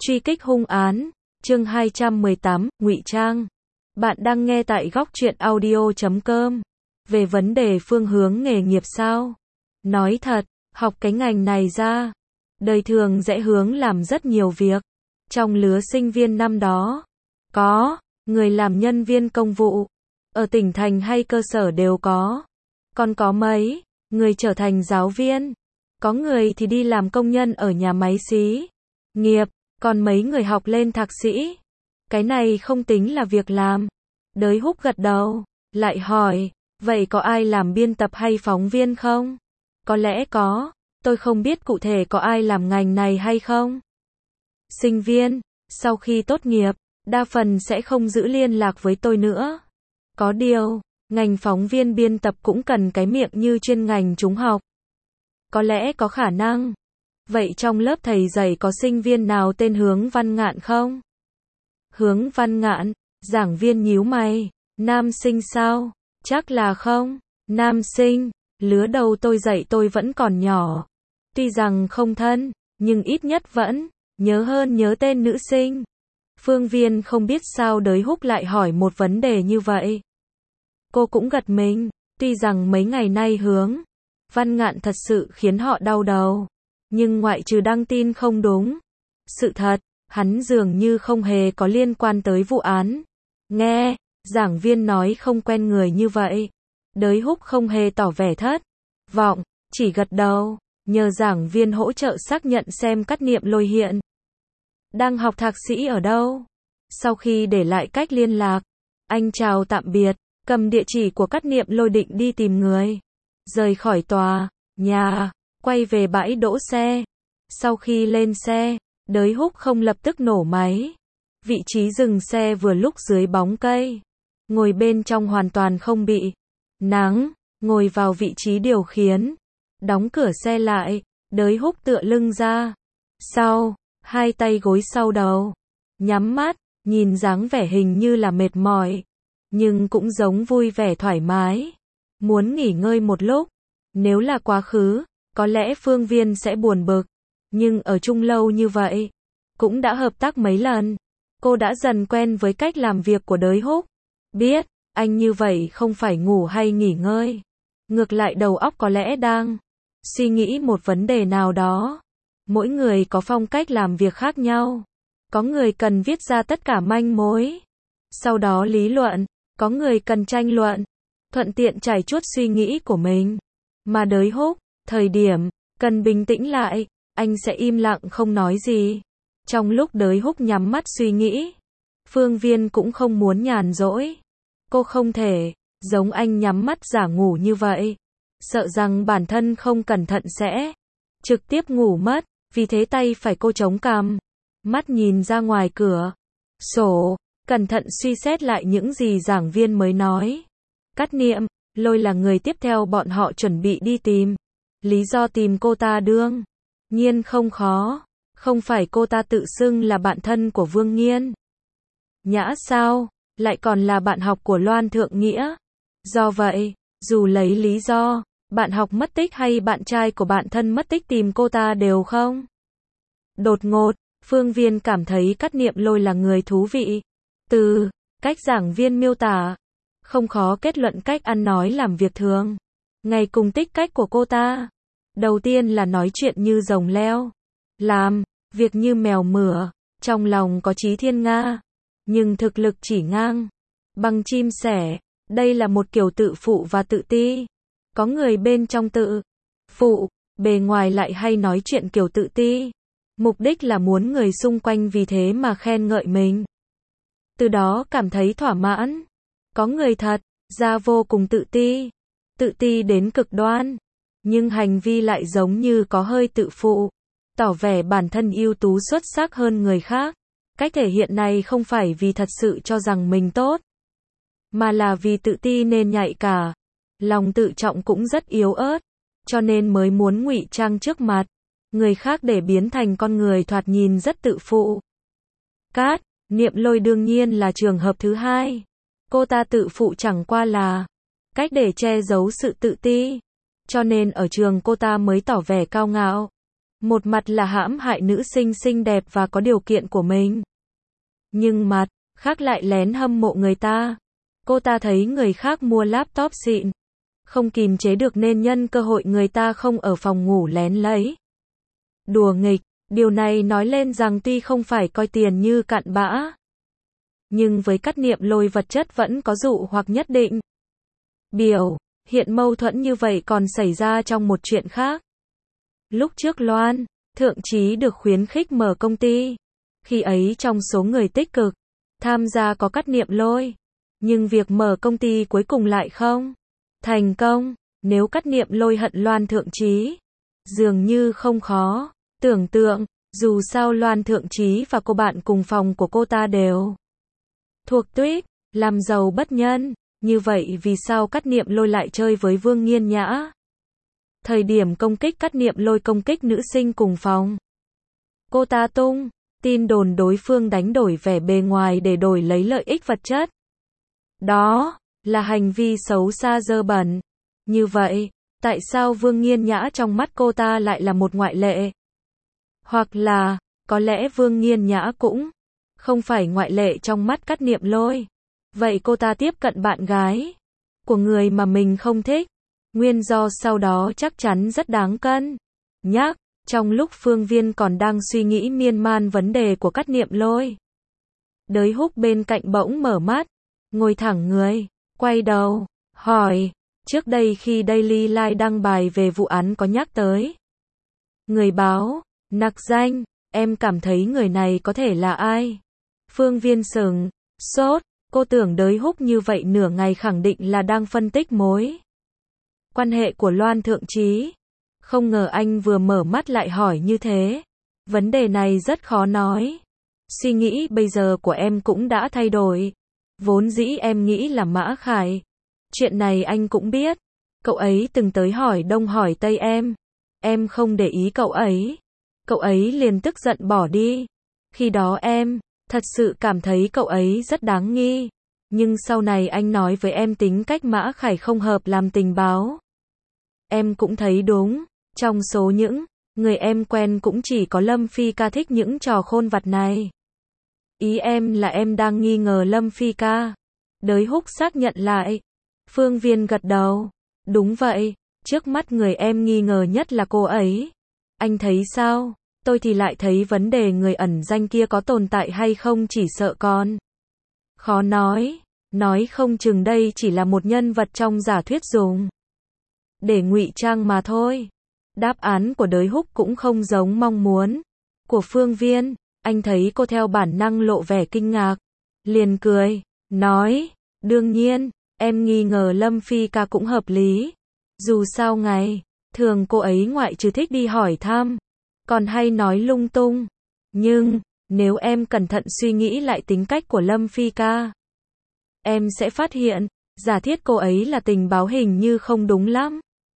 Truy kích hung án, chương 218, ngụy trang. Bạn đang nghe tại góc truyện audio.com. Về vấn đề phương hướng nghề nghiệp sao? Nói thật, học cái ngành này ra, đời thường dễ hướng làm rất nhiều việc. Trong lứa sinh viên năm đó, có người làm nhân viên công vụ, ở tỉnh thành hay cơ sở đều có. Còn có mấy người trở thành giáo viên, có người thì đi làm công nhân ở nhà máy xí nghiệp, còn mấy người học lên thạc sĩ. Cái này không tính là việc làm. Đới Húc gật đầu, lại hỏi, vậy có ai làm biên tập hay phóng viên không? Có lẽ có, tôi không biết cụ thể có ai làm ngành này hay không. Sinh viên, sau khi tốt nghiệp, đa phần sẽ không giữ liên lạc với tôi nữa. Có điều, ngành phóng viên biên tập cũng cần cái miệng như chuyên ngành chúng học. Có lẽ có khả năng. Vậy trong lớp thầy dạy có sinh viên nào tên Hướng Văn Ngạn không? Hướng Văn Ngạn, giảng viên nhíu mày, nam sinh sao? Chắc là không. Nam sinh, lứa đầu tôi dạy tôi vẫn còn nhỏ. Tuy rằng không thân, nhưng ít nhất vẫn nhớ hơn nhớ tên nữ sinh. Phương Viên không biết sao Đới Húc lại hỏi một vấn đề như vậy. Cô cũng gật mình, tuy rằng mấy ngày nay Hướng Văn Ngạn thật sự khiến họ đau đầu. Nhưng ngoại trừ đăng tin không đúng sự thật, hắn dường như không hề có liên quan tới vụ án. Nghe giảng viên nói không quen người như vậy, Đới Húc không hề tỏ vẻ thất vọng, chỉ gật đầu, nhờ giảng viên hỗ trợ xác nhận xem Cát Niệm Lôi hiện đang học thạc sĩ ở đâu. Sau khi để lại cách liên lạc, anh chào tạm biệt, cầm địa chỉ của Cát Niệm Lôi định đi tìm người, rời khỏi tòa nhà, quay về bãi đỗ xe. Sau khi lên xe, Đới Húc không lập tức nổ máy. Vị trí dừng xe vừa lúc dưới bóng cây. Ngồi bên trong hoàn toàn không bị nắng, ngồi vào vị trí điều khiển. Đóng cửa xe lại, Đới Húc tựa lưng ra sau, hai tay gối sau đầu, nhắm mắt, nhìn dáng vẻ hình như là mệt mỏi, nhưng cũng giống vui vẻ thoải mái, muốn nghỉ ngơi một lúc. Nếu là quá khứ, có lẽ Phương Viên sẽ buồn bực, nhưng ở chung lâu như vậy, cũng đã hợp tác mấy lần, cô đã dần quen với cách làm việc của Đới Húc. Biết, anh như vậy không phải ngủ hay nghỉ ngơi. Ngược lại đầu óc có lẽ đang suy nghĩ một vấn đề nào đó. Mỗi người có phong cách làm việc khác nhau. Có người cần viết ra tất cả manh mối, sau đó lý luận, có người cần tranh luận, thuận tiện trải chuốt suy nghĩ của mình. Mà Đới Húc, thời điểm cần bình tĩnh lại, anh sẽ im lặng không nói gì. Trong lúc Đới Húc nhắm mắt suy nghĩ, Phương Viên cũng không muốn nhàn rỗi. Cô không thể giống anh nhắm mắt giả ngủ như vậy, sợ rằng bản thân không cẩn thận sẽ trực tiếp ngủ mất, vì thế tay phải cô chống cằm, mắt nhìn ra ngoài cửa sổ, cẩn thận suy xét lại những gì giảng viên mới nói. Cát Niệm Lôi là người tiếp theo bọn họ chuẩn bị đi tìm. Lý do tìm cô ta đương nhiên không khó, không phải cô ta tự xưng là bạn thân của Vương Nghiên Nhã sao, lại còn là bạn học của Loan Thượng Nghĩa. Do vậy, dù lấy lý do bạn học mất tích hay bạn trai của bạn thân mất tích tìm cô ta đều không đột ngột. Phương Viên cảm thấy Cát Niệm Lôi là người thú vị. Từ cách giảng viên miêu tả, không khó kết luận cách ăn nói làm việc thường ngày cùng tích cách của cô ta. Đầu tiên là nói chuyện như rồng leo, làm việc như mèo mửa, trong lòng có chí thiên nga, nhưng thực lực chỉ ngang bằng chim sẻ. Đây là một kiểu tự phụ và tự ti. Có người bên trong tự phụ, bề ngoài lại hay nói chuyện kiểu tự ti. Mục đích là muốn người xung quanh vì thế mà khen ngợi mình, từ đó cảm thấy thỏa mãn. Có người thật ra vô cùng tự ti đến cực đoan, nhưng hành vi lại giống như có hơi tự phụ, tỏ vẻ bản thân ưu tú xuất sắc hơn người khác. Cách thể hiện này không phải vì thật sự cho rằng mình tốt, mà là vì tự ti nên nhạy cả, lòng tự trọng cũng rất yếu ớt, cho nên mới muốn ngụy trang trước mặt người khác để biến thành con người thoạt nhìn rất tự phụ. Cát Niệm Lôi đương nhiên là trường hợp thứ hai. Cô ta tự phụ chẳng qua là cách để che giấu sự tự ti, cho nên ở trường cô ta mới tỏ vẻ cao ngạo. Một mặt là hãm hại nữ sinh xinh đẹp và có điều kiện của mình. Nhưng mặt khác lại lén hâm mộ người ta. Cô ta thấy người khác mua laptop xịn, không kìm chế được nên nhân cơ hội người ta không ở phòng ngủ lén lấy. Đùa nghịch, điều này nói lên rằng tuy không phải coi tiền như cặn bã, nhưng với Cát Niệm Lôi vật chất vẫn có dụ hoặc nhất định. Biểu hiện mâu thuẫn như vậy còn xảy ra trong một chuyện khác. Lúc trước Loan Thượng Trí được khuyến khích mở công ty. Khi ấy trong số người tích cực tham gia có Cát Niệm Lôi. Nhưng việc mở công ty cuối cùng lại không thành công. Nếu Cát Niệm Lôi hận Loan Thượng Trí, dường như không khó tưởng tượng. Dù sao Loan Thượng Trí và cô bạn cùng phòng của cô ta đều thuộc tuýp làm giàu bất nhân. Như vậy vì sao Cát Niệm Lôi lại chơi với Vương Nghiên Nhã? Thời điểm công kích Cát Niệm Lôi công kích nữ sinh cùng phòng. Cô ta tung tin đồn đối phương đánh đổi vẻ bề ngoài để đổi lấy lợi ích vật chất. Đó là hành vi xấu xa dơ bẩn. Như vậy, tại sao Vương Nghiên Nhã trong mắt cô ta lại là một ngoại lệ? Hoặc là, có lẽ Vương Nghiên Nhã cũng không phải ngoại lệ trong mắt Cát Niệm Lôi. Vậy cô ta tiếp cận bạn gái của người mà mình không thích. Nguyên do sau đó chắc chắn rất đáng cân nhắc. Trong lúc Phương Viên còn đang suy nghĩ miên man vấn đề của Cát Niệm Lôi, Đới Húc bên cạnh bỗng mở mắt, ngồi thẳng người, quay đầu, hỏi, trước đây khi Daily Life đăng bài về vụ án có nhắc tới người báo nặc danh, em cảm thấy người này có thể là ai? Phương Viên sững sốt, cô tưởng Đới Húc như vậy nửa ngày khẳng định là đang phân tích mối quan hệ của Loan Thượng Trí. Không ngờ anh vừa mở mắt lại hỏi như thế. Vấn đề này rất khó nói. Suy nghĩ bây giờ của em cũng đã thay đổi. Vốn dĩ em nghĩ là Mã Khải. Chuyện này anh cũng biết. Cậu ấy từng tới hỏi đông hỏi tây em. Em không để ý cậu ấy. Cậu ấy liền tức giận bỏ đi. Khi đó em thật sự cảm thấy cậu ấy rất đáng nghi. Nhưng sau này anh nói với em tính cách Mã Khải không hợp làm tình báo. Em cũng thấy đúng. Trong số những người em quen cũng chỉ có Lâm Phi Ca thích những trò khôn vặt này. Ý em là em đang nghi ngờ Lâm Phi Ca. Đới Húc xác nhận lại. Phương Viên gật đầu. Đúng vậy, trước mắt người em nghi ngờ nhất là cô ấy. Anh thấy sao? Tôi thì lại thấy vấn đề người ẩn danh kia có tồn tại hay không chỉ sợ con khó nói không chừng đây chỉ là một nhân vật trong giả thuyết dùng để ngụy trang mà thôi. Đáp án của Đới Húc cũng không giống mong muốn của Phương Viên. Anh thấy cô theo bản năng lộ vẻ kinh ngạc, liền cười, nói, đương nhiên, em nghi ngờ Lâm Phi Ca cũng hợp lý. Dù sao ngày thường cô ấy ngoại trừ thích đi hỏi thăm, còn hay nói lung tung. Nhưng, nếu em cẩn thận suy nghĩ lại tính cách của Lâm Phi Ca, em sẽ phát hiện, giả thiết cô ấy là tình báo hình như không đúng lắm.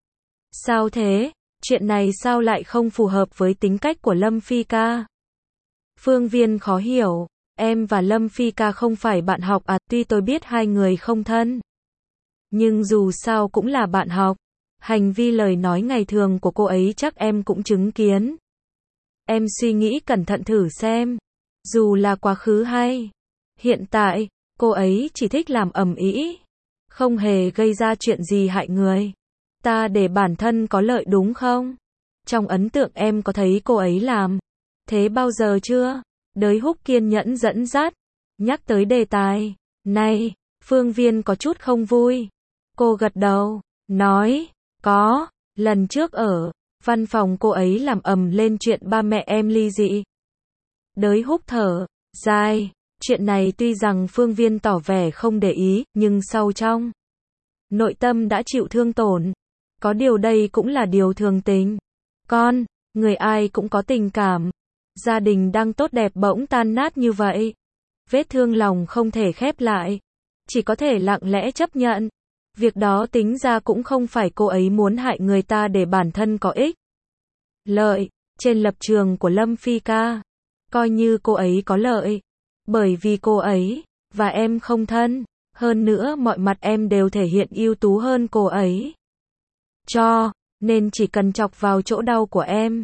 Sao thế? Chuyện này sao lại không phù hợp với tính cách của Lâm Phi Ca? Phương Viên khó hiểu, em và Lâm Phi Ca không phải bạn học à? Tuy tôi biết hai người không thân, nhưng dù sao cũng là bạn học. Hành vi lời nói ngày thường của cô ấy chắc em cũng chứng kiến. Em suy nghĩ cẩn thận thử xem. Dù là quá khứ hay hiện tại, cô ấy chỉ thích làm ầm ĩ, không hề gây ra chuyện gì hại người ta để bản thân có lợi đúng không? Trong ấn tượng em có thấy cô ấy làm thế bao giờ chưa? Đới Húc kiên nhẫn dẫn dắt, nhắc tới đề tài này. Phương Viên có chút không vui. Cô gật đầu, nói, có, lần trước ở văn phòng cô ấy làm ầm lên chuyện ba mẹ em ly dị. Đới Húc thở dài, chuyện này tuy rằng Phương Viên tỏ vẻ không để ý, nhưng sâu trong nội tâm đã chịu thương tổn. Có điều đây cũng là điều thường tình. Người ai cũng có tình cảm. Gia đình đang tốt đẹp bỗng tan nát như vậy. Vết thương lòng không thể khép lại. Chỉ có thể lặng lẽ chấp nhận. Việc đó tính ra cũng không phải cô ấy muốn hại người ta để bản thân có ích lợi. Trên lập trường của Lâm Phi Ca, coi như cô ấy có lợi. Bởi vì cô ấy và em không thân. Hơn nữa mọi mặt em đều thể hiện ưu tú hơn cô ấy. Cho nên chỉ cần chọc vào chỗ đau của em,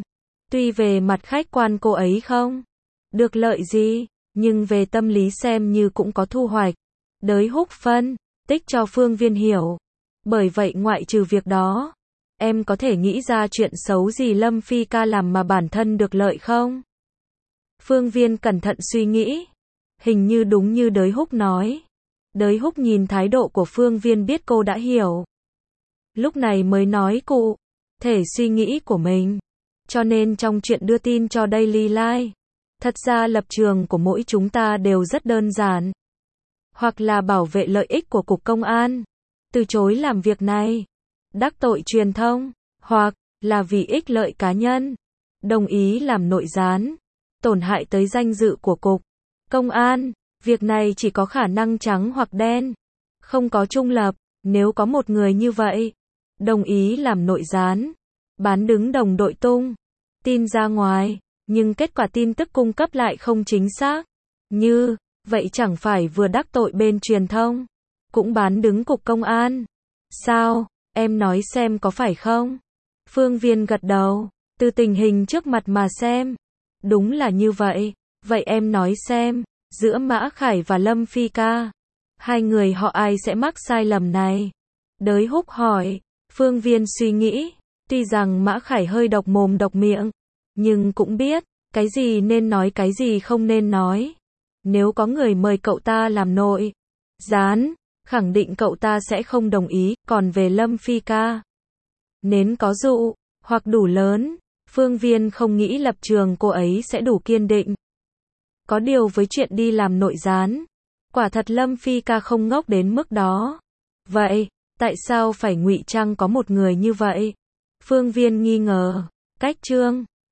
Tuy về mặt khách quan cô ấy không được lợi gì, nhưng về tâm lý xem như cũng có thu hoạch. Đới Húc phân tích cho Phương Viên hiểu. Bởi vậy ngoại trừ việc đó, em có thể nghĩ ra chuyện xấu gì Lâm Phi ca làm mà bản thân được lợi không? Phương Viên cẩn thận suy nghĩ. Hình như đúng như Đới Húc nói. Đới Húc nhìn thái độ của Phương Viên biết cô đã hiểu. Lúc này mới nói cụ thể suy nghĩ của mình. Cho nên trong chuyện đưa tin cho Daily Life, thật ra lập trường của mỗi chúng ta đều rất đơn giản. Hoặc là bảo vệ lợi ích của Cục Công an, từ chối làm việc này, đắc tội truyền thông, hoặc là vì ích lợi cá nhân, đồng ý làm nội gián, tổn hại tới danh dự của Cục Công an. Việc này chỉ có khả năng trắng hoặc đen, không có trung lập. Nếu có một người như vậy, đồng ý làm nội gián, bán đứng đồng đội tung tin ra ngoài, nhưng kết quả tin tức cung cấp lại không chính xác, như vậy chẳng phải vừa đắc tội bên truyền thông, cũng bán đứng Cục Công an. Sao, em nói xem có phải không? Phương Viên gật đầu, từ tình hình trước mặt mà xem, đúng là như vậy. Vậy em nói xem, giữa Mã Khải và Lâm Phi ca, hai người họ ai sẽ mắc sai lầm này? Đới Húc hỏi. Phương Viên suy nghĩ, tuy rằng Mã Khải hơi độc mồm độc miệng, nhưng cũng biết cái gì nên nói cái gì không nên nói. Nếu có người mời cậu ta làm nội gián, khẳng định cậu ta sẽ không đồng ý. Còn về Lâm Phi ca, nên có dụ hoặc đủ lớn, Phương Viên không nghĩ lập trường cô ấy sẽ đủ kiên định. Có điều với chuyện đi làm nội gián, quả thật Lâm Phi ca không ngốc đến mức đó. Vậy, tại sao phải ngụy trang có một người như vậy? Phương Viên nghi ngờ. Cách Trương